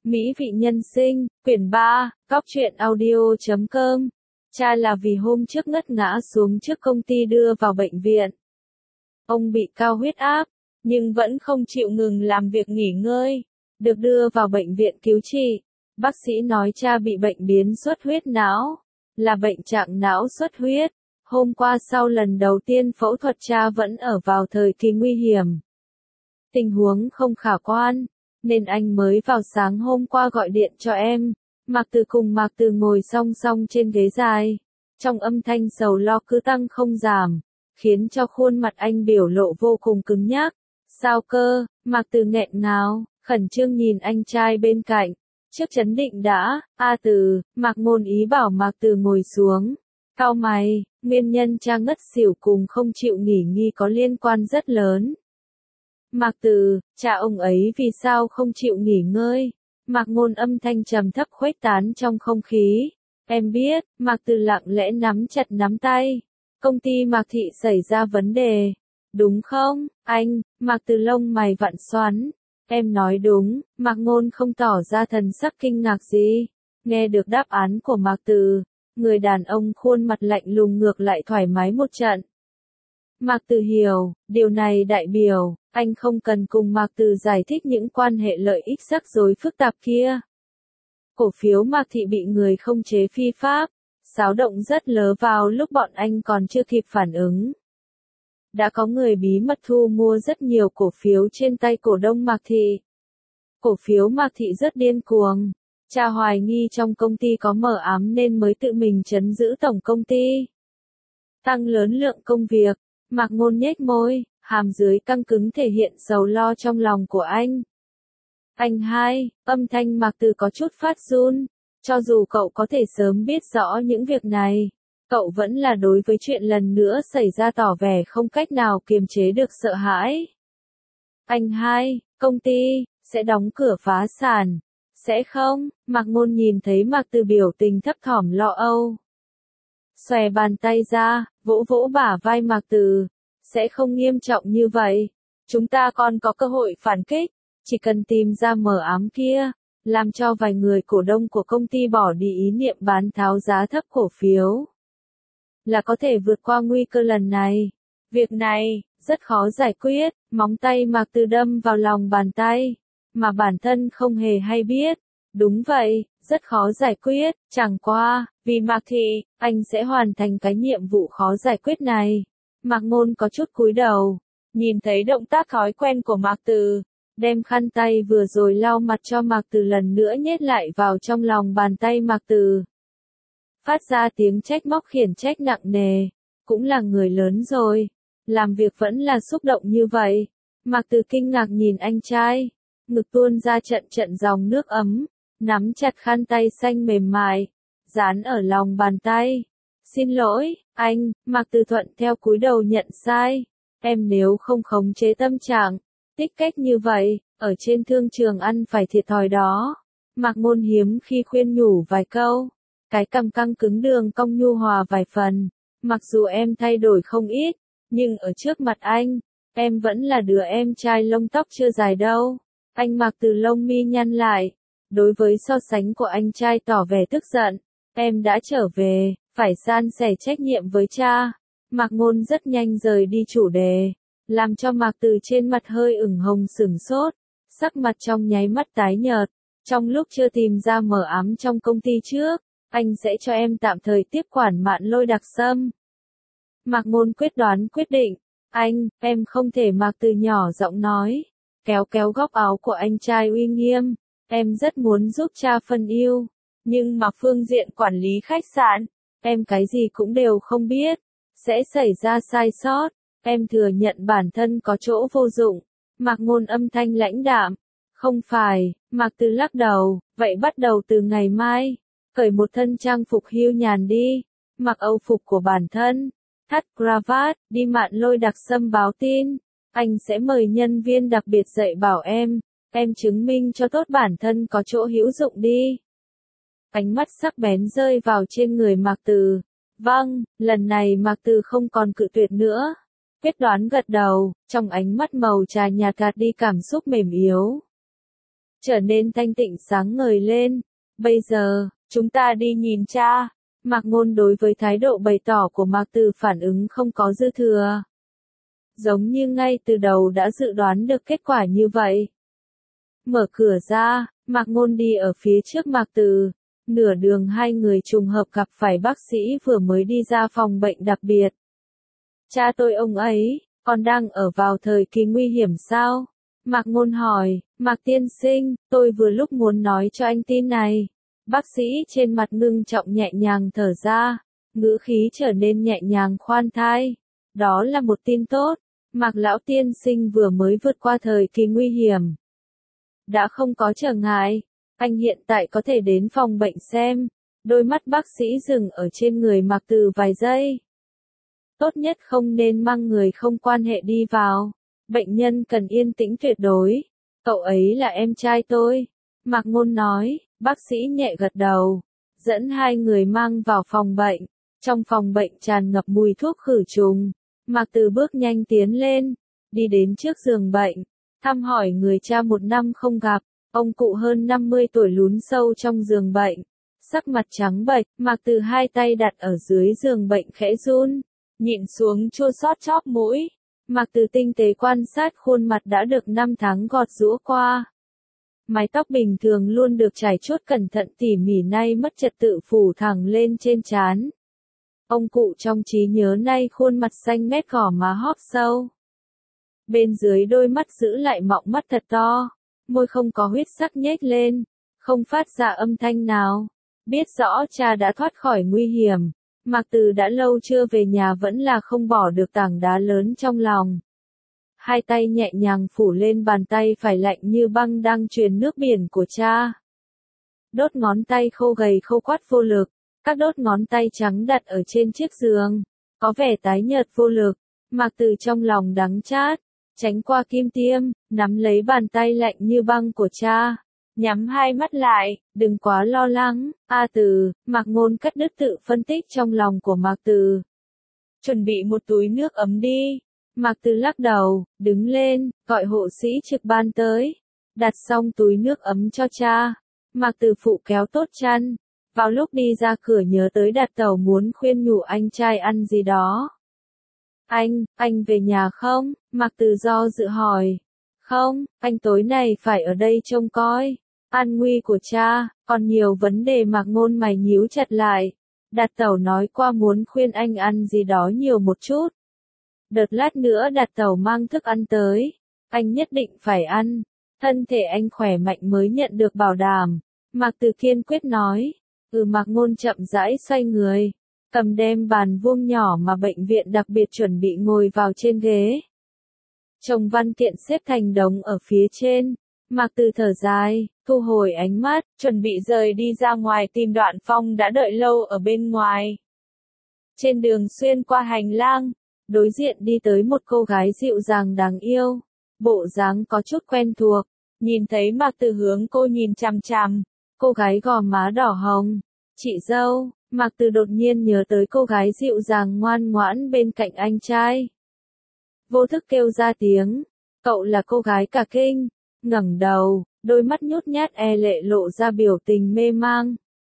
Mỹ vị nhân sinh, quyển 3, Cóc truyện audio.com. Cha là vì hôm trước ngất ngã xuống trước công ty đưa vào bệnh viện. Ông bị cao huyết áp, nhưng vẫn không chịu ngừng làm việc nghỉ ngơi. Được đưa vào bệnh viện cứu trị. Bác sĩ nói cha bị bệnh biến xuất huyết não, là bệnh trạng não xuất huyết. Hôm qua sau lần đầu tiên phẫu thuật cha vẫn ở vào thời kỳ nguy hiểm. Tình huống không khả quan, nên anh mới vào sáng hôm qua gọi điện cho em. Mạc Từ cùng Mạc Từ ngồi song song trên ghế dài. Trong âm thanh sầu lo cứ tăng không giảm, khiến cho khuôn mặt anh biểu lộ vô cùng cứng nhắc. Sao cơ? Mạc Từ nghẹn ngào, khẩn trương nhìn anh trai bên cạnh. Trước chấn định đã, Từ, Mạc Ngôn ý bảo Mạc Từ ngồi xuống. Cau mày, nguyên nhân cha ngất xỉu cùng không chịu nghỉ ngơi có liên quan rất lớn. Mạc Từ, cha ông ấy vì sao không chịu nghỉ ngơi? Mạc Ngôn âm thanh trầm thấp khuếch tán trong không khí. Em biết, Mạc Từ lặng lẽ nắm chặt nắm tay. Công ty Mạc Thị xảy ra vấn đề. Đúng không, anh? Mạc Từ lông mày vặn xoắn. Em nói đúng, Mạc Ngôn không tỏ ra thần sắc kinh ngạc gì. Nghe được đáp án của Mạc Từ, người đàn ông khuôn mặt lạnh lùng ngược lại thoải mái một trận. Mạc Từ hiểu, điều này đại biểu, anh không cần cùng Mạc Từ giải thích những quan hệ lợi ích rắc rối phức tạp kia. Cổ phiếu Mạc Thị bị người không chế phi pháp, xáo động rất lớn vào lúc bọn anh còn chưa kịp phản ứng. Đã có người bí mật thu mua rất nhiều cổ phiếu trên tay cổ đông Mạc Thị. Cổ phiếu Mạc Thị rất điên cuồng. Cha hoài nghi trong công ty có mờ ám nên mới tự mình trấn giữ tổng công ty. Tăng lớn lượng công việc, Mạc Ngôn nhếch môi, hàm dưới căng cứng thể hiện sầu lo trong lòng của anh. Anh hai, âm thanh Mạc Từ có chút phát run. Cho dù cậu có thể sớm biết rõ những việc này, cậu vẫn là đối với chuyện lần nữa xảy ra tỏ vẻ không cách nào kiềm chế được sợ hãi. Anh hai, công ty sẽ đóng cửa phá sản. Sẽ không? Mạc Ngôn nhìn thấy Mạc Từ biểu tình thấp thỏm lo âu. Xòe bàn tay ra, vỗ vỗ bả vai Mạc Từ. Sẽ không nghiêm trọng như vậy. Chúng ta còn có cơ hội phản kích. Chỉ cần tìm ra mờ ám kia, làm cho vài người cổ đông của công ty bỏ đi ý niệm bán tháo giá thấp cổ phiếu, là có thể vượt qua nguy cơ lần này. Việc này, rất khó giải quyết. Móng tay Mạc Từ đâm vào lòng bàn tay, mà bản thân không hề hay biết. Đúng vậy, rất khó giải quyết, chẳng qua, vì Mạc Thị, anh sẽ hoàn thành cái nhiệm vụ khó giải quyết này. Mạc Ngôn có chút cúi đầu, nhìn thấy động tác thói quen của Mạc Từ, đem khăn tay vừa rồi lau mặt cho Mạc Từ lần nữa nhét lại vào trong lòng bàn tay Mạc Từ. Phát ra tiếng trách móc khiển trách nặng nề, cũng là người lớn rồi, làm việc vẫn là xúc động như vậy. Mạc Từ kinh ngạc nhìn anh trai, ngực tuôn ra trận trận dòng nước ấm, nắm chặt khăn tay xanh mềm mại, dán ở lòng bàn tay. Xin lỗi, anh, Mạc Từ thuận theo cúi đầu nhận sai. Em nếu không khống chế tâm trạng, tích cách như vậy, ở trên thương trường ăn phải thiệt thòi đó. Mạc Ngôn hiếm khi khuyên nhủ vài câu, cái cằm căng cứng đường cong nhu hòa vài phần. Mặc dù em thay đổi không ít, nhưng ở trước mặt anh, em vẫn là đứa em trai lông tóc chưa dài đâu. Anh Mạc Từ lông mi nhăn lại, đối với so sánh của anh trai tỏ vẻ tức giận. Em đã trở về, phải san sẻ trách nhiệm với cha. Mạc Ngôn rất nhanh rời đi chủ đề, làm cho Mạc Từ trên mặt hơi ửng hồng sửng sốt, sắc mặt trong nháy mắt tái nhợt. Trong lúc chưa tìm ra mờ ám trong công ty trước, anh sẽ cho em tạm thời tiếp quản Mạn Lôi Đặc Sâm. Mạc Ngôn quyết đoán quyết định. Anh, em không thể. Mạc Từ nhỏ giọng nói, kéo kéo góc áo của anh trai uy nghiêm. Em rất muốn giúp cha phân ưu, nhưng mà phương diện quản lý khách sạn, em cái gì cũng đều không biết, sẽ xảy ra sai sót. Em thừa nhận bản thân có chỗ vô dụng. Mạc Ngôn âm thanh lãnh đạm. Không phải, Mạc Từ lắc đầu, vậy bắt đầu từ ngày mai, cởi một thân trang phục hưu nhàn đi, mặc âu phục của bản thân, thắt cravat, đi Mạn Lôi Đặc Sâm báo tin. Anh sẽ mời nhân viên đặc biệt dạy bảo em chứng minh cho tốt bản thân có chỗ hữu dụng đi. Ánh mắt sắc bén rơi vào trên người Mạc Từ. Vâng, lần này Mạc Từ không còn cự tuyệt nữa. Quyết đoán gật đầu, trong ánh mắt màu trà nhạt gạt đi cảm xúc mềm yếu. trở nên thanh tịnh sáng ngời lên. Bây giờ, chúng ta đi nhìn cha. Mạc Ngôn đối với thái độ bày tỏ của Mạc Từ phản ứng không có dư thừa. Giống như ngay từ đầu đã dự đoán được kết quả như vậy. Mở cửa ra, Mạc Ngôn đi ở phía trước Mạc Từ. Nửa đường hai người trùng hợp gặp phải bác sĩ vừa mới đi ra phòng bệnh đặc biệt. Cha tôi ông ấy, còn đang ở vào thời kỳ nguy hiểm sao? Mạc Ngôn hỏi, Mạc tiên sinh, tôi vừa lúc muốn nói cho anh tin này. Bác sĩ trên mặt ngưng trọng nhẹ nhàng thở ra, ngữ khí trở nên nhẹ nhàng khoan thai. Đó là một tin tốt, Mạc lão tiên sinh vừa mới vượt qua thời kỳ nguy hiểm. Đã không có trở ngại, anh hiện tại có thể đến phòng bệnh xem. Đôi mắt bác sĩ dừng ở trên người Mạc Từ vài giây. Tốt nhất không nên mang người không quan hệ đi vào. Bệnh nhân cần yên tĩnh tuyệt đối. Cậu ấy là em trai tôi. Mạc Ngôn nói, bác sĩ nhẹ gật đầu. Dẫn hai người mang vào phòng bệnh. Trong phòng bệnh tràn ngập mùi thuốc khử trùng. Mạc Từ bước nhanh tiến lên. Đi đến trước giường bệnh. Thăm hỏi người cha một năm không gặp. Ông cụ hơn 50 tuổi lún sâu trong giường bệnh. Sắc mặt trắng bệch, Mạc Từ hai tay đặt ở dưới giường bệnh khẽ run. Nhịn xuống chua xót chóp mũi. Mạc Từ tinh tế quan sát khuôn mặt đã được 5 tháng gọt giũa qua. Mái tóc bình thường luôn được chải chuốt cẩn thận tỉ mỉ nay mất trật tự phủ thẳng lên trên trán. Ông cụ trong trí nhớ nay khuôn mặt xanh mét gò má hóp sâu. Bên dưới đôi mắt giữ lại mọng mắt thật to, môi không có huyết sắc nhếch lên, không phát ra âm thanh nào. Biết rõ cha đã thoát khỏi nguy hiểm. Mạc Từ đã lâu chưa về nhà vẫn là không bỏ được tảng đá lớn trong lòng. Hai tay nhẹ nhàng phủ lên bàn tay phải lạnh như băng đang truyền nước biển của cha. Đốt ngón tay khô gầy khô quắt vô lực, các đốt ngón tay trắng đặt ở trên chiếc giường, có vẻ tái nhợt vô lực. Mạc Từ trong lòng đắng chát, tránh qua kim tiêm, nắm lấy bàn tay lạnh như băng của cha. Nhắm hai mắt lại, đừng quá lo lắng, Từ, Mạc Ngôn cắt đứt tự phân tích trong lòng của Mạc Từ. Chuẩn bị một túi nước ấm đi. Mạc Từ lắc đầu, đứng lên, gọi hộ sĩ trực ban tới. Đặt xong túi nước ấm cho cha. Mạc Từ phụ kéo tốt chăn. Vào lúc đi ra cửa nhớ tới Đạt Tẩu muốn khuyên nhủ anh trai ăn gì đó. Anh về nhà không? Mạc Từ do dự hỏi. Không, anh tối này phải ở đây trông coi. An nguy của cha, còn nhiều vấn đề. Mạc Ngôn mày nhíu chặt lại. Đạt Tẩu nói qua muốn khuyên anh ăn gì đó nhiều một chút. Đợt lát nữa Đạt Tẩu mang thức ăn tới. Anh nhất định phải ăn. Thân thể anh khỏe mạnh mới nhận được bảo đảm. Mạc Từ kiên quyết nói. Mạc Ngôn chậm rãi xoay người. Cầm đem bàn vuông nhỏ mà bệnh viện đặc biệt chuẩn bị ngồi vào trên ghế. Chồng văn kiện xếp thành đống ở phía trên. Mạc Từ thở dài, thu hồi ánh mắt, chuẩn bị rời đi ra ngoài tìm Đoạn Phong đã đợi lâu ở bên ngoài. Trên đường xuyên qua hành lang, đối diện đi tới một cô gái dịu dàng đáng yêu. Bộ dáng có chút quen thuộc, nhìn thấy Mạc Từ hướng cô nhìn chằm chằm. Cô gái gò má đỏ hồng. Chị dâu, Mạc Từ đột nhiên nhớ tới cô gái dịu dàng ngoan ngoãn bên cạnh anh trai. Vô thức kêu ra tiếng. Cậu là cô gái cả kinh. Ngẩng đầu, đôi mắt nhút nhát e lệ lộ ra biểu tình mê mang.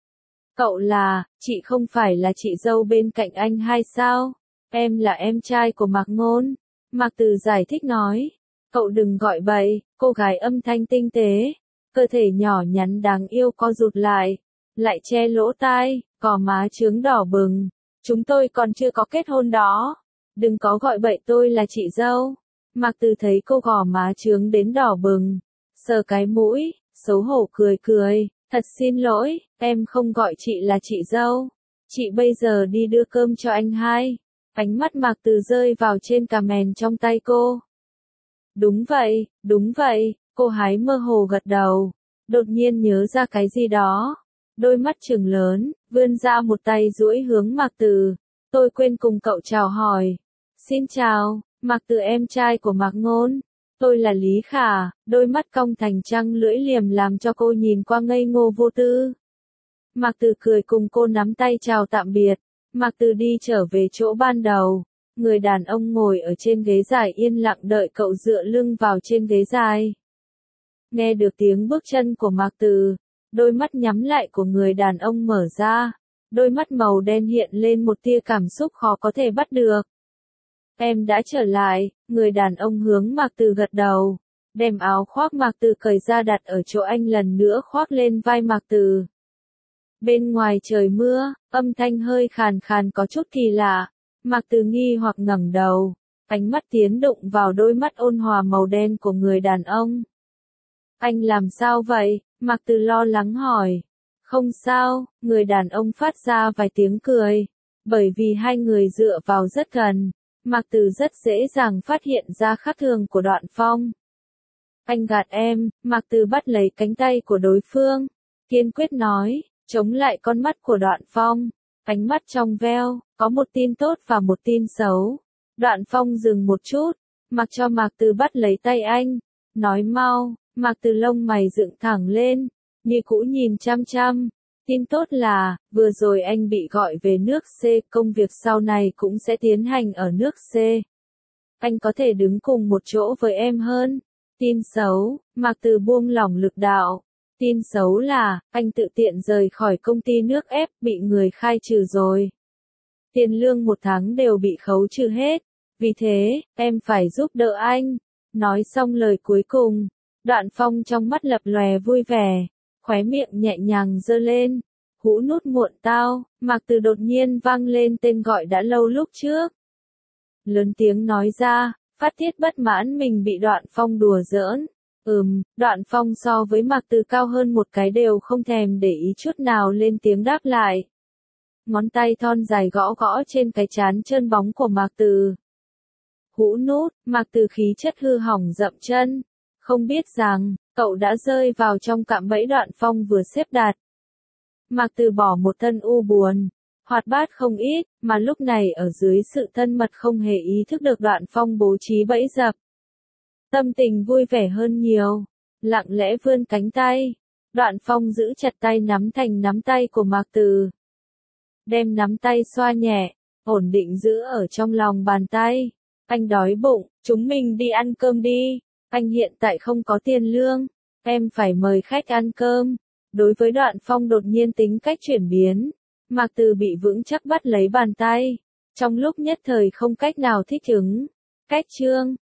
Cậu là, chị không phải là chị dâu bên cạnh anh hay sao? Em là em trai của Mạc Ngôn. Mạc Từ giải thích nói. Cậu đừng gọi bậy. Cô gái âm thanh tinh tế. Cơ thể nhỏ nhắn đáng yêu co rụt lại. Lại che lỗ tai, cò má trướng đỏ bừng. Chúng tôi còn chưa có kết hôn đó. Đừng có gọi bậy tôi là chị dâu. Mạc Từ thấy cô gò má trướng đến đỏ bừng. Sờ cái mũi, xấu hổ cười cười. Thật xin lỗi, em không gọi chị là chị dâu. Chị bây giờ đi đưa cơm cho anh hai. Ánh mắt Mạc Từ rơi vào trên cà mèn trong tay cô. Đúng vậy, cô hái mơ hồ gật đầu. Đột nhiên nhớ ra cái gì đó. Đôi mắt trừng lớn, vươn ra một tay duỗi hướng Mạc Từ. Tôi quên cùng cậu chào hỏi. Xin chào, Mạc Từ em trai của Mạc Ngôn. Tôi là Lý Khả, đôi mắt cong thành trăng lưỡi liềm làm cho cô nhìn qua ngây ngô vô tư. Mạc Từ cười cùng cô nắm tay chào tạm biệt. Mạc Từ đi trở về chỗ ban đầu. Người đàn ông ngồi ở trên ghế dài yên lặng đợi cậu dựa lưng vào trên ghế dài. Nghe được tiếng bước chân của Mạc Từ, đôi mắt nhắm lại của người đàn ông mở ra, đôi mắt màu đen hiện lên một tia cảm xúc khó có thể bắt được. Em đã trở lại, người đàn ông hướng Mạc Từ gật đầu, đem áo khoác Mạc Từ cởi ra đặt ở chỗ anh lần nữa khoác lên vai Mạc Từ. Bên ngoài trời mưa, âm thanh hơi khàn khàn có chút kỳ lạ, Mạc Từ nghi hoặc ngẩng đầu, ánh mắt tiến đụng vào đôi mắt ôn hòa màu đen của người đàn ông. Anh làm sao vậy? Mạc Từ lo lắng hỏi. Không sao, người đàn ông phát ra vài tiếng cười, bởi vì hai người dựa vào rất gần, Mạc Từ rất dễ dàng phát hiện ra khác thường của Đoạn Phong. Anh gạt em, Mạc Từ bắt lấy cánh tay của đối phương, kiên quyết nói, chống lại con mắt của Đoạn Phong, ánh mắt trong veo, có một tin tốt và một tin xấu. Đoạn Phong dừng một chút, mặc cho Mạc Từ bắt lấy tay anh, nói mau. Mạc Từ lông mày dựng thẳng lên, như cũ nhìn chăm chăm. Tin tốt là, vừa rồi anh bị gọi về nước C, công việc sau này cũng sẽ tiến hành ở nước C. Anh có thể đứng cùng một chỗ với em hơn. Tin xấu, Mạc Từ buông lỏng lực đạo. Tin xấu là, anh tự tiện rời khỏi công ty nước F, bị người khai trừ rồi. Tiền lương một tháng đều bị khấu trừ hết. Vì thế, em phải giúp đỡ anh. Nói xong lời cuối cùng, Đoạn Phong trong mắt lập lòe vui vẻ, khóe miệng nhẹ nhàng giơ lên. Hũ nút muộn tao, Mạc Từ đột nhiên vang lên tên gọi đã lâu lúc trước. Lớn tiếng nói ra, phát tiết bất mãn mình bị Đoạn Phong đùa giỡn. Đoạn Phong so với Mạc Từ cao hơn một cái đều không thèm để ý chút nào lên tiếng đáp lại. Ngón tay thon dài gõ gõ trên cái trán trơn bóng của Mạc Từ. Hũ nút, Mạc Từ khí chất hư hỏng dậm chân. Không biết rằng, cậu đã rơi vào trong cạm bẫy Đoạn Phong vừa xếp đặt. Mạc Từ bỏ một thân u buồn, hoạt bát không ít, mà lúc này ở dưới sự thân mật không hề ý thức được Đoạn Phong bố trí bẫy dập. Tâm tình vui vẻ hơn nhiều, lặng lẽ vươn cánh tay. Đoạn Phong giữ chặt tay nắm thành nắm tay của Mạc Từ. Đem nắm tay xoa nhẹ, ổn định giữ ở trong lòng bàn tay. Anh đói bụng, chúng mình đi ăn cơm đi. Anh hiện tại không có tiền lương, em phải mời khách ăn cơm. Đối với Đoạn Phong đột nhiên tính cách chuyển biến, Mạc Từ bị vững chắc bắt lấy bàn tay. Trong lúc nhất thời không cách nào thích ứng. Cách chương